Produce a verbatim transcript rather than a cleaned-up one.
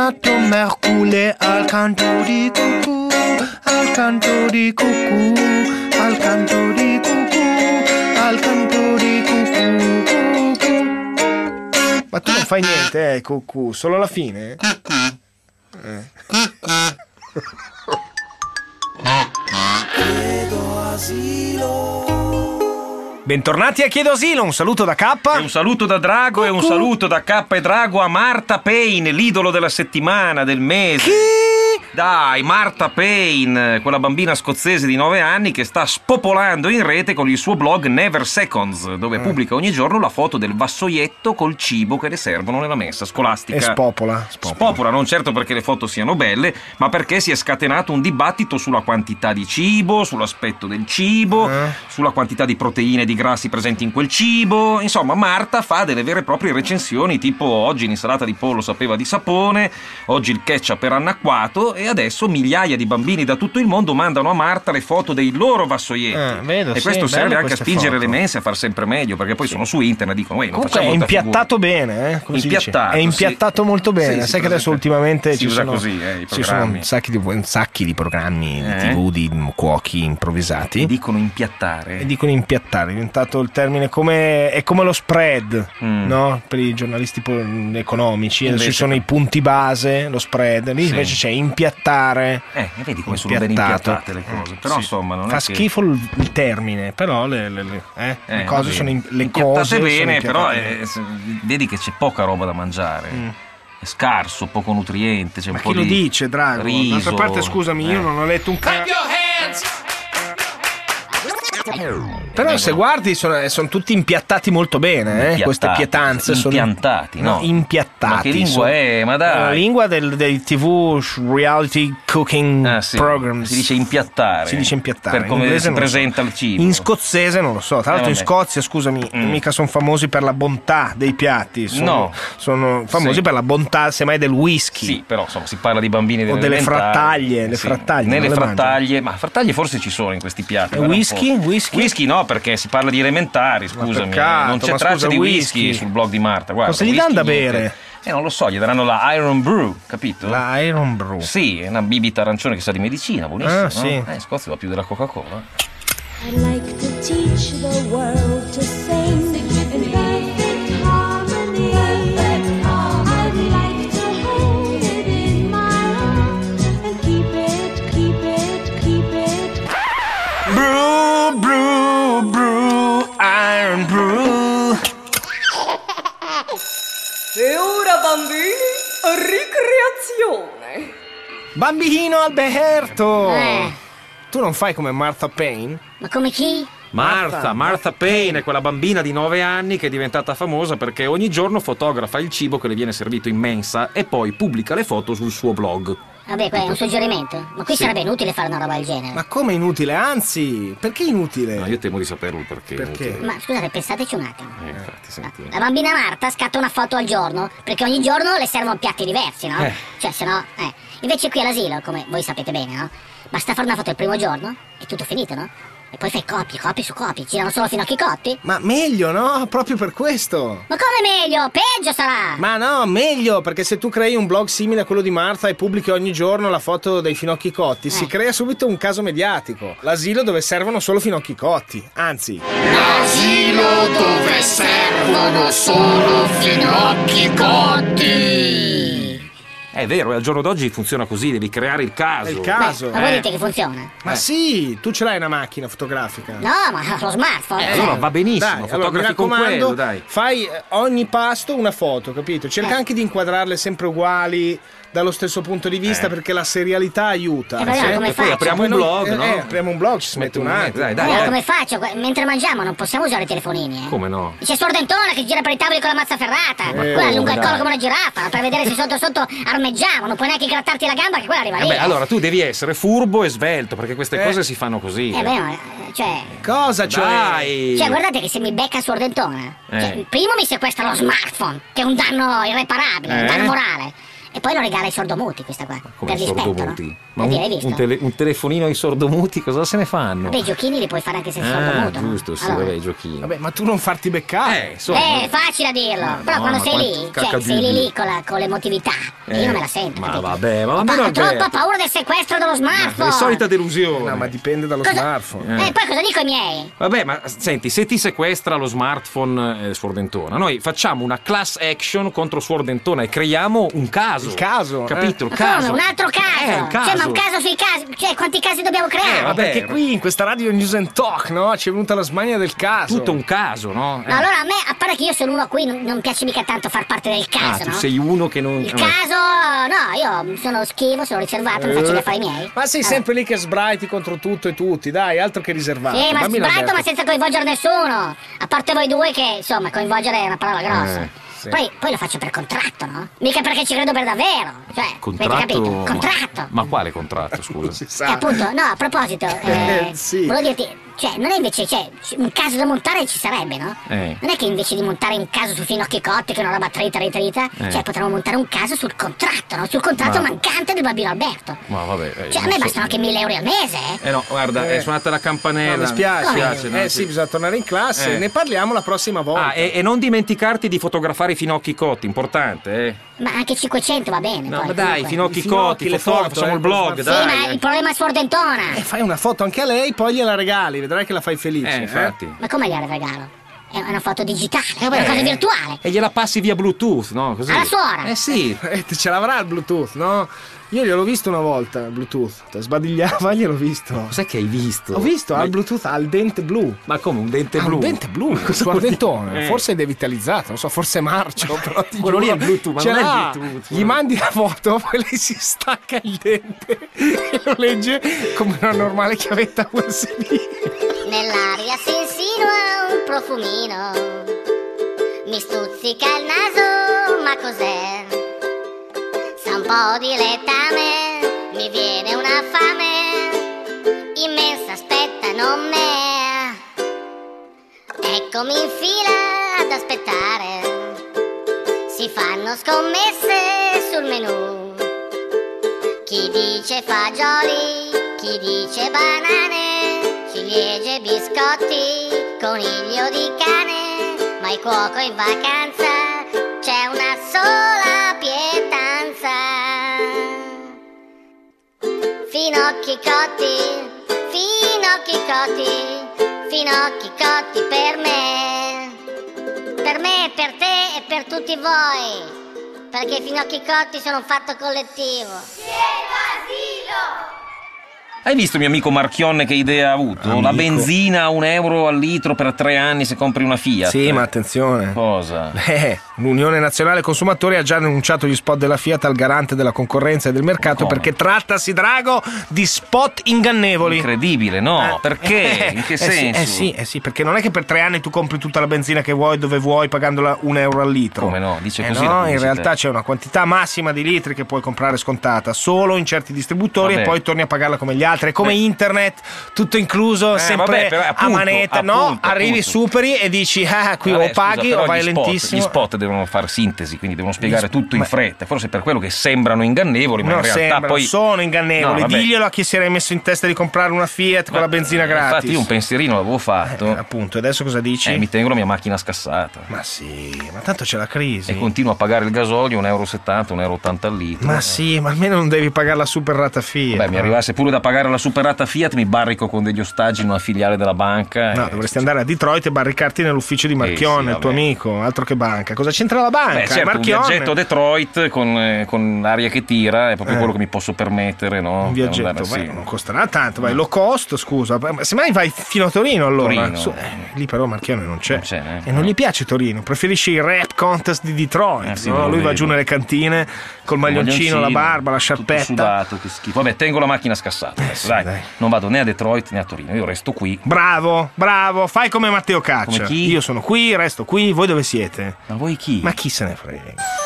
nato Mercure al canto di cucù, al canto di cucù, al canto di cucù, al canto di cucù, cucù. Ma tu non fai niente, eh, cucù, solo la fine? Eh. Chiedo asilo. Bentornati a Chiedo Asilo, un saluto da K. E un saluto da Drago. Cucù. E un saluto da K e Drago a Martha Payne, l'idolo della settimana, del mese. Chi? Dai, Martha Payne, quella bambina scozzese di nove anni che sta spopolando in rete con il suo blog Never Seconds, dove mm. pubblica ogni giorno la foto del vassoietto col cibo che le servono nella mensa scolastica. E spopola, spopola. Spopola, non certo perché le foto siano belle, ma perché si è scatenato un dibattito sulla quantità di cibo, sull'aspetto del cibo, eh. sulla quantità di proteine e di grassi presenti in quel cibo. Insomma, Martha fa delle vere e proprie recensioni, tipo oggi l'insalata di pollo sapeva di sapone, oggi il ketchup era annacquato, e adesso migliaia di bambini da tutto il mondo mandano a Martha le foto dei loro vassoietti. Eh, vedo, e questo sì, serve anche a spingere foto. le mense a far sempre meglio, perché poi sì. sono su internet e dicono: non comunque è impiattato bene, eh? Come impiattato, è impiattato sì. molto bene. Sì, Sai che adesso ultimamente si ci usa sono, così, eh, i ci sono un sacchi di, un sacchi di programmi eh? di tivù di cuochi improvvisati. E dicono impiattare. E dicono impiattare, è diventato il termine come è come lo spread, mm. no? Per i giornalisti economici. Invece, ci sono i punti base, lo spread, lì sì. invece c'è impiattare. Eh, vedi come sono ben impiattate le cose. Però sì. insomma non fa è schifo che... il, il termine, però le, le, le, eh? Eh, le cose sono in, le cose bene, sono però eh, vedi che c'è poca roba da mangiare. Mm. È scarso, poco nutriente, c'è ma un po' chi di lo dice, Drago? riso. D'altra parte, scusami, eh. io non ho letto un cazzo. Però se guardi sono, sono tutti impiattati molto bene, eh? Queste pietanze sono impiantati, no? no? Impiattati. Ma che lingua sono, è? Ma dai. La lingua del, dei tivù reality cooking ah, sì. programs. Si dice impiattare. Si dice impiattare. Per come si presenta so. il cibo. In scozzese non lo so. Tra l'altro eh, in Scozia, scusami, mm. mica sono famosi per la bontà dei piatti. Sono, no. Sono famosi sì. per la bontà, semmai, del whisky. Sì, però insomma si parla di bambini o delle frattaglie. Le sì. frattaglie. Nelle le frattaglie, ma frattaglie forse ci sono in questi piatti. Whisky? Whisky? Whisky no, perché si parla di elementari, scusami. Peccato, non c'è traccia di whisky, whisky sul blog di Martha. Guarda, cosa gli danno da bere? Niente. Eh, non lo so, gli daranno la Iron Brew, capito? La Iron Brew. Sì, è una bibita arancione che sa di medicina, buonissima. Ah, sì. Eh, in Scozia va più della Coca-Cola. I like to teach the world to sing in perfect harmony. I'd like to hold it in my arms and keep it, keep it, keep it. Brew, brew, brew, Iron Brew. E ora, bambini, ricreazione. Bambino Alberto. Eh. Tu non fai come Martha Payne? Ma come chi? Martha, Martha Payne è quella bambina di nove anni che è diventata famosa perché ogni giorno fotografa il cibo che le viene servito in mensa e poi pubblica le foto sul suo blog. Vabbè, è un suggerimento. Ma qui sì. sarebbe inutile fare una roba del genere. Ma come inutile? Anzi, perché inutile? No, io temo di saperlo il perché. Perché? Ma scusate, pensateci un attimo. Eh, infatti, senti. La bambina Martha scatta una foto al giorno perché ogni giorno le servono piatti diversi, no? Eh. Cioè, se no, eh. Invece qui all'asilo, come voi sapete bene, no? Basta fare una foto il primo giorno e tutto finito, no? E poi fai copie, copie su copie, girano solo finocchi cotti. Ma meglio, no? Proprio per questo. Ma come meglio? Peggio sarà! Ma no, meglio, perché se tu crei un blog simile a quello di Martha e pubblichi ogni giorno la foto dei finocchi cotti, eh. si crea subito un caso mediatico. L'asilo dove servono solo finocchi cotti. Anzi, l'asilo dove servono solo finocchi cotti. È vero, e al giorno d'oggi funziona così, devi creare il caso. È il caso. Beh, ma voi eh. dite che funziona? Ma eh. sì, tu ce l'hai una macchina fotografica. No, ma lo smartphone. Eh, allora va benissimo, dai, allora, mi fotografi con raccomando, quello, dai. Fai ogni pasto una foto, capito? Cerca Eh. anche di inquadrarle sempre uguali, dallo stesso punto di vista, Eh. perché la serialità aiuta. Eh, ma come e poi faccio? apriamo un Poi noi- blog, eh, no? eh, apriamo un blog, ci si mette un attimo. Dai, dai, Allora, dai. come faccio? Mentre mangiamo non possiamo usare i telefonini, eh? Come no? C'è Suordentona che gira per i tavoli con la mazza ferrata. Eh, quella allunga il dai. collo come una giraffa per vedere se sotto sotto armeggiamo. Non puoi neanche grattarti la gamba che quella arriva lì. Vabbè, allora tu devi essere furbo e svelto, perché queste Eh. cose si fanno così. Eh beh, ma, cioè... Cosa, cioè? Dai! Cioè, guardate che se mi becca Suordentona, Eh. cioè, primo mi sequestra lo smartphone, che è un danno irreparabile, un Eh. danno morale. E poi lo regala ai sordomuti questa qua. Come per rispetto, sordomuti? no? Ma Per dire, un, hai visto? un tele- un telefonino ai sordomuti cosa se ne fanno? Vabbè, i giochini li puoi fare anche se sei ah, sordomuto. no? giusto, sì, Allora. vabbè, i giochini. Vabbè, ma tu non farti beccare. Eh, insomma. Eh, è facile a dirlo, però no, quando ma sei quanti lì, cioè caccabibi. sei lì lì con, la- con l'emotività, e io Eh, non me la sento. ma capito? vabbè, ma ho, almeno pa- ho Alberto. troppa paura del sequestro dello smartphone. La solita delusione. No, ma dipende dallo Cosa- smartphone. Eh, poi cosa dico ai miei? Vabbè, ma senti, se ti sequestra lo smartphone eh, Suordentona, noi facciamo una class action contro Suordentona e creiamo un caso. Il caso, Capito? eh. Il Ma caso. come, un altro caso? Eh, un caso. Cioè, ma un caso sui casi, cioè quanti casi dobbiamo creare? Eh, vabbè. Perché qui in questa radio News and Talk, no? Ci è venuta la smania del caso. Tutto un caso, no? No, allora a me, a parte che io sono uno a cui non, non piace mica tanto far parte del Ah, caso, tu no? sei uno che non. Il eh, caso, no, io sono schivo, sono riservato, mi faccio gli affari miei. Ma sei Allora. sempre lì che sbraiti contro tutto e tutti, dai, altro che riservato. Sì, ma Dammi sbraito l'Alberto. ma senza coinvolgere nessuno. A parte voi due che, insomma, coinvolgere è una parola grossa. Eh, sì. Poi, poi lo faccio per contratto, no? Mica perché ci credo per davvero. Cioè, avete capito? Contratto. Ma quale contratto, scusa? Si E sa. appunto, no, a proposito, eh, Eh, sì. volevo dirti, cioè, non è invece, cioè, un caso da montare ci sarebbe, no? Eh. Non è che invece di montare un caso su Finocchi Cotti, che è una roba trita, trita, trita, Eh. cioè potremmo montare un caso sul contratto, no? Sul contratto Ma- mancante del bambino Alberto. Ma vabbè. eh, Cioè, a non me so- bastano anche mille euro al mese, eh? Eh no, guarda, Eh. è suonata la campanella. No, mi spiace. Come? spiace, no, eh sì, bisogna tornare in classe. Eh. Ne parliamo la prossima volta. Ah, e, e non dimenticarti di fotografare i finocchi cotti, importante, eh. Ma anche cinquecento va bene. No, poi, ma dai, comunque. finocchi I finocchi, cotti, le fotografa, foto, facciamo eh, il blog, sì, Sì, dai. ma eh. il problema è Suordentona. E fai una foto anche a lei, poi gliela regali, vedrai che la fai felice. Eh, infatti. Ma come gliela regalo? È una foto digitale, è beh, una cosa virtuale. E gliela passi via Bluetooth, no? Così. Alla suora. Eh sì. Eh, ce l'avrà il Bluetooth, no? Io gliel'ho visto una volta, il Bluetooth. Sbadigliava, gliel'ho visto. Cos'è che hai visto? Ho visto, Ma, ha il Bluetooth, ha il dente blu. ma come un dente Ha blu? un dente blu, Cosa vuol Suordentone. dire? Eh. Forse è devitalizzato, non so, forse è marcio, però ti Quello lì giuro, è il Bluetooth, ma ce non è il l'ha. Bluetooth. Gli mandi la foto, poi lei si stacca il dente e lo legge come una normale chiavetta U S B. Nell'aria si insinua un profumino. Mi stuzzica il naso, ma cos'è? Sa un po' di letame, mi viene una fame immensa, aspetta, non me. Eccomi in fila ad aspettare. Si fanno scommesse sul menù. Chi dice fagioli, chi dice banane, ciliegie, biscotti, coniglio di cane. Ma il cuoco in vacanza, c'è una sola pietanza. Finocchi cotti, finocchi cotti, finocchi cotti per me. Per me, per te e per tutti voi. Perché i finocchi cotti sono un fatto collettivo. Hai visto mio amico Marchionne che idea ha avuto? Amico. La benzina a un euro al litro per tre anni se compri una Fiat. Sì, ma attenzione. Cosa? Eh, l'Unione Nazionale Consumatori ha già denunciato gli spot della Fiat al garante della concorrenza e del mercato Come? perché trattasi, Drago, di spot ingannevoli. Incredibile, no? Eh, Perché? eh, In che eh sì, senso? Eh sì, eh sì, perché non è che per tre anni tu compri tutta la benzina che vuoi, dove vuoi, pagandola un euro al litro. Come no? Dice Eh così la no, in pubblicità. realtà c'è una quantità massima di litri che puoi comprare scontata solo in certi distributori Vabbè. e poi torni a pagarla come gli altri. È come Beh. internet, tutto incluso, Eh, sempre vabbè, però, a appunto, manetta, no? appunto, Arrivi, appunto. superi e dici, ah, qui Vabbè, o paghi scusa, però o vai gli spot- lentissimo. Gli spot devono fare sintesi, quindi devono spiegare Gli sp- tutto in ma- fretta. Forse è per quello che sembrano ingannevoli, ma Non in realtà sembrano, poi sono ingannevoli. No, vabbè. Diglielo a chi si era messo in testa di comprare una Fiat con Ma- la benzina gratis. Infatti io un pensierino l'avevo fatto. Eh, appunto, adesso cosa dici? Eh, mi tengo la mia macchina scassata. Ma sì, ma tanto c'è la crisi. E continuo a pagare il gasolio un euro e settanta, un euro e ottanta al litro. Ma sì, ma almeno non devi pagare la super rata Fiat. Beh, mi arrivasse pure da pagare la superata Fiat, mi barrico con degli ostaggi in una filiale della banca. No, e- dovresti andare a Detroit e barricarti nell'ufficio di Marchionne, sì, il tuo vabbè. amico, altro che banca. Cosa c'entra la banca? Beh, È certo, un Marchionne. viaggetto a Detroit con, eh, con l'aria che tira è proprio Eh. quello che mi posso permettere, no? Un Per viaggetto, andare, beh, sì. non costerà tanto, vai low cost, scusa. Ma semmai vai fino a Torino allora. Torino. Su- eh, lì però Marchionne non c'è. Non c'è, eh. E non gli piace Torino, preferisce il rap contest di Detroit. Eh sì, no? me lo Lui va vedo. giù nelle cantine col maglioncino, la barba, la tutto sciarpetta. sudato, che schifo. Vabbè, tengo la macchina scassata. adesso, sì, dai. dai. Non vado né a Detroit né a Torino, io resto qui. Bravo, bravo, fai come Matteo Caccia. Come chi? Io sono qui, resto qui, voi dove siete? Ma voi chi? Ma chi se ne frega?